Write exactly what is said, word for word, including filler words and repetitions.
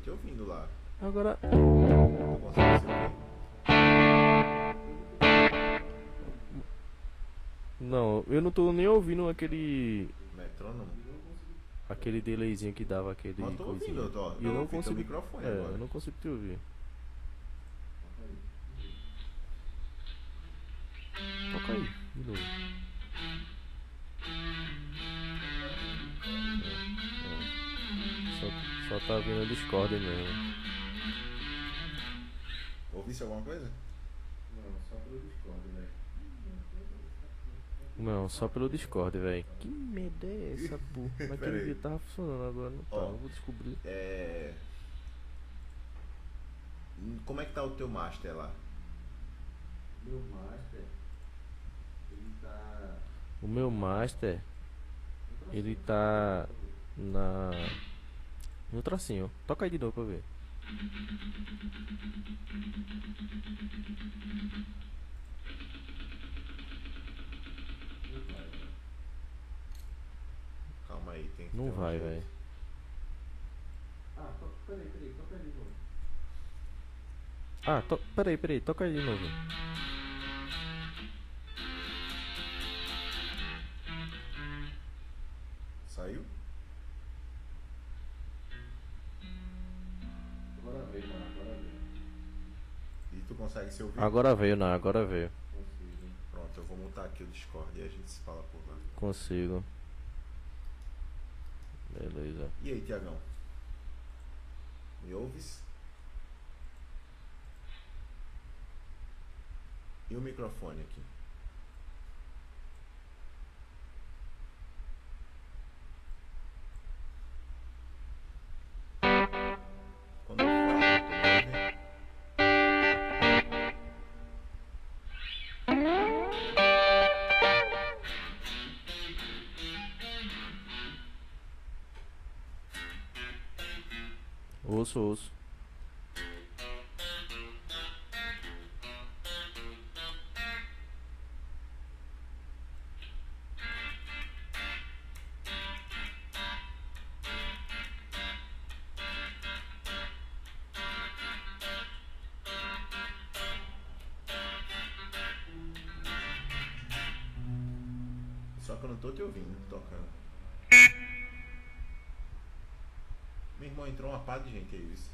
te ouvindo lá. Agora. Tu consegue se ouvir? Não, eu não tô nem ouvindo aquele. Metrônomo? Aquele delayzinho que dava aquele Mas eu tô ouvindo, coisinha. eu tô, E eu eu não ouvi teu consigo. microfone É, agora. eu não consigo te ouvir. Toca aí, de novo. Só, só tá vindo o Discord mesmo. Ouvisse alguma coisa? Não, só pelo Discord, velho. Que merda é essa, pô? Naquele Pera aí. dia tava funcionando, agora não tá. Ó. Eu vou descobrir. É... Como é que tá o teu master lá? Meu master, ele tá. O meu master, ele tá na. No tracinho. Toca aí de novo pra ver. Calma aí, tem que Não ter um vai, jeito. velho. Ah, to... peraí, peraí, toca aí de novo. Ah, to... peraí, peraí, toca aí de novo. Saiu? Agora veio, mano, agora veio. E tu consegue se ouvir? Agora veio, não, agora veio. Consigo. Pronto, eu vou montar aqui o Discord e a gente se fala por lá. Consigo. Beleza. E aí, Tiagão? Me ouves? E o microfone aqui? Quando eu falo, tu me ouve? Ouço, ouço. Só que eu não tô te ouvindo, tocando. Meu irmão, entrou uma pá de gente aí, isso.